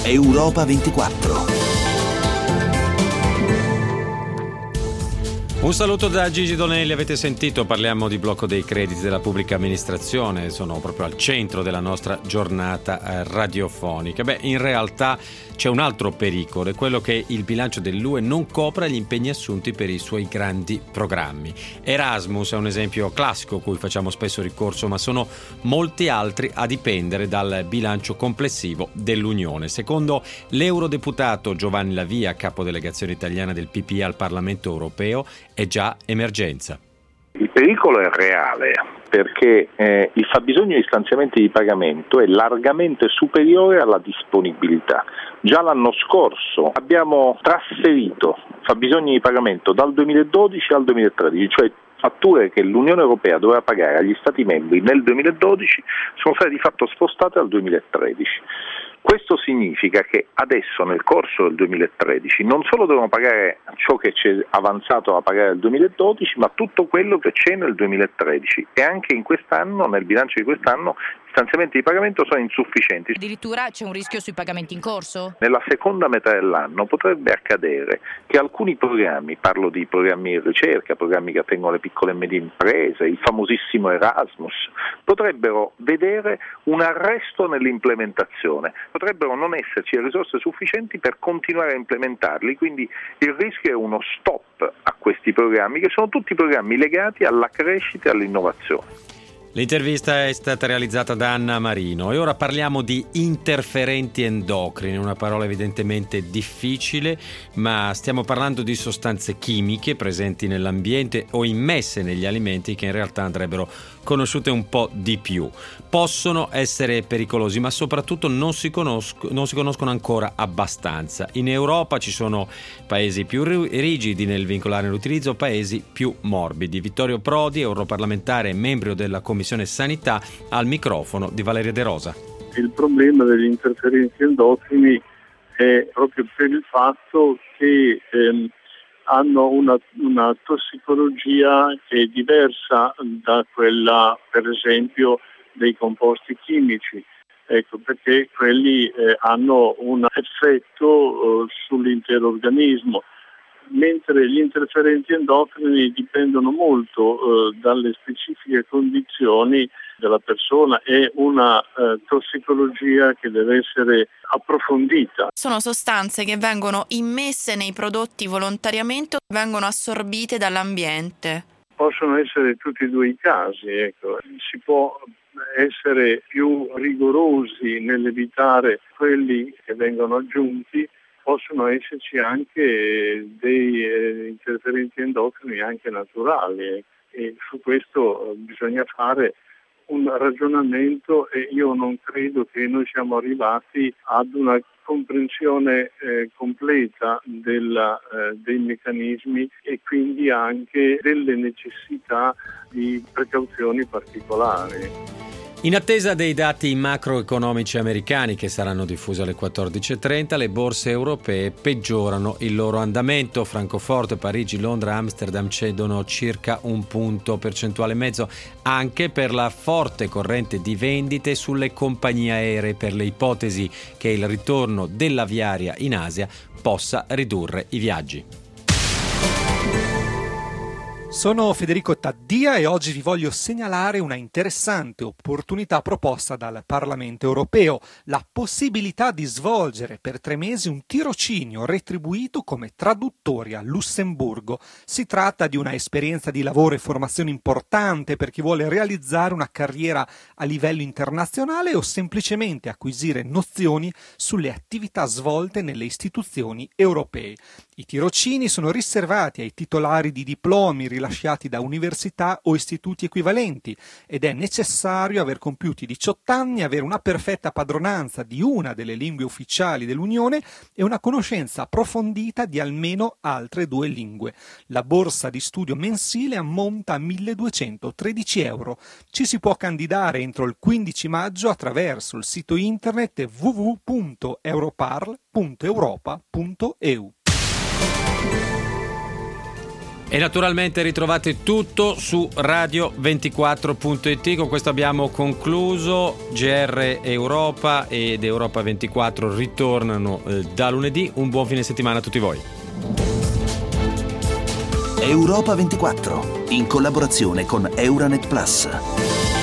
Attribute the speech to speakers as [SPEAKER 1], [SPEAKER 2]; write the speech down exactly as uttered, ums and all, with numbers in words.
[SPEAKER 1] Europa ventiquattro.
[SPEAKER 2] Un saluto da Gigi Donelli, avete sentito, parliamo di blocco dei crediti della pubblica amministrazione, sono proprio al centro della nostra giornata eh, radiofonica. Beh, in realtà c'è un altro pericolo, è quello che il bilancio dell'U E non copra gli impegni assunti per i suoi grandi programmi. Erasmus è un esempio classico a cui facciamo spesso ricorso, ma sono molti altri a dipendere dal bilancio complessivo dell'Unione. Secondo l'eurodeputato Giovanni La Via, capodelegazione italiana del P P E al Parlamento europeo, è già emergenza.
[SPEAKER 3] Il pericolo è reale perché eh, il fabbisogno di stanziamenti di pagamento è largamente superiore alla disponibilità. Già l'anno scorso abbiamo trasferito fabbisogni di pagamento dal duemiladodici al duemilatredici, cioè fatture che l'Unione Europea doveva pagare agli Stati membri nel duemiladodici sono state di fatto spostate al duemilatredici. Questo significa che adesso nel corso del duemilatredici non solo devono pagare ciò che c'è avanzato da pagare nel duemiladodici, ma tutto quello che c'è nel duemilatredici, e anche in quest'anno, nel bilancio di quest'anno, i stanziamenti di pagamento sono insufficienti.
[SPEAKER 4] Addirittura c'è un rischio sui pagamenti in corso?
[SPEAKER 3] Nella seconda metà dell'anno potrebbe accadere che alcuni programmi, parlo di programmi di ricerca, programmi che attengono le piccole e medie imprese, il famosissimo Erasmus, potrebbero vedere un arresto nell'implementazione, potrebbero non esserci risorse sufficienti per continuare a implementarli, quindi il rischio è uno stop a questi programmi, che sono tutti programmi legati alla crescita e all'innovazione.
[SPEAKER 2] L'intervista è stata realizzata da Anna Marino e ora parliamo di interferenti endocrini, una parola evidentemente difficile, ma stiamo parlando di sostanze chimiche presenti nell'ambiente o immesse negli alimenti che in realtà andrebbero conosciute un po' di più. Possono essere pericolosi, ma soprattutto non si conosco, non si conoscono ancora abbastanza. In Europa ci sono paesi più rigidi nel vincolare l'utilizzo, paesi più morbidi. Vittorio Prodi, europarlamentare e membro della Commissione Sanità, al microfono di Valeria De Rosa.
[SPEAKER 5] Il problema degli interferenti endocrini è proprio per il fatto che ehm, hanno una, una tossicologia che è diversa da quella, per esempio, dei composti chimici, ecco, perché quelli eh, hanno un effetto eh, sull'intero organismo, mentre gli interferenti endocrini dipendono molto eh, dalle specifiche condizioni della persona. È una eh, tossicologia che deve essere approfondita.
[SPEAKER 4] Sono sostanze che vengono immesse nei prodotti volontariamente o vengono assorbite dall'ambiente?
[SPEAKER 5] Possono essere tutti e due i casi, ecco. Si può essere più rigorosi nell'evitare quelli che vengono aggiunti. Possono esserci anche dei eh, interferenti endocrini anche naturali, e su questo eh, bisogna fare un ragionamento, e io non credo che noi siamo arrivati ad una comprensione eh, completa della, eh, dei meccanismi e quindi anche delle necessità di precauzioni particolari.
[SPEAKER 2] In attesa dei dati macroeconomici americani che saranno diffusi alle quattordici e trenta, le borse europee peggiorano il loro andamento. Francoforte, Parigi, Londra, Amsterdam cedono circa un punto percentuale e mezzo, anche per la forte corrente di vendite sulle compagnie aeree, per le ipotesi che il ritorno dell'aviaria in Asia possa ridurre i viaggi.
[SPEAKER 6] Sono Federico Taddia e oggi vi voglio segnalare una interessante opportunità proposta dal Parlamento europeo, la possibilità di svolgere per tre mesi un tirocinio retribuito come traduttori a Lussemburgo. Si tratta di una esperienza di lavoro e formazione importante per chi vuole realizzare una carriera a livello internazionale o semplicemente acquisire nozioni sulle attività svolte nelle istituzioni europee. I tirocini sono riservati ai titolari di diplomi rilasciati da università o istituti equivalenti ed è necessario aver compiuti diciotto anni, avere una perfetta padronanza di una delle lingue ufficiali dell'Unione e una conoscenza approfondita di almeno altre due lingue. La borsa di studio mensile ammonta a milleduecentotredici euro. Ci si può candidare entro il quindici maggio attraverso il sito internet w w w punto europarl punto europa punto e u.
[SPEAKER 2] E naturalmente ritrovate tutto su radio ventiquattro punto it. Con questo abbiamo concluso. G R Europa ed Europa ventiquattro ritornano eh, da lunedì. Un buon fine settimana a tutti voi.
[SPEAKER 1] Europa ventiquattro, in collaborazione con Euranet Plus.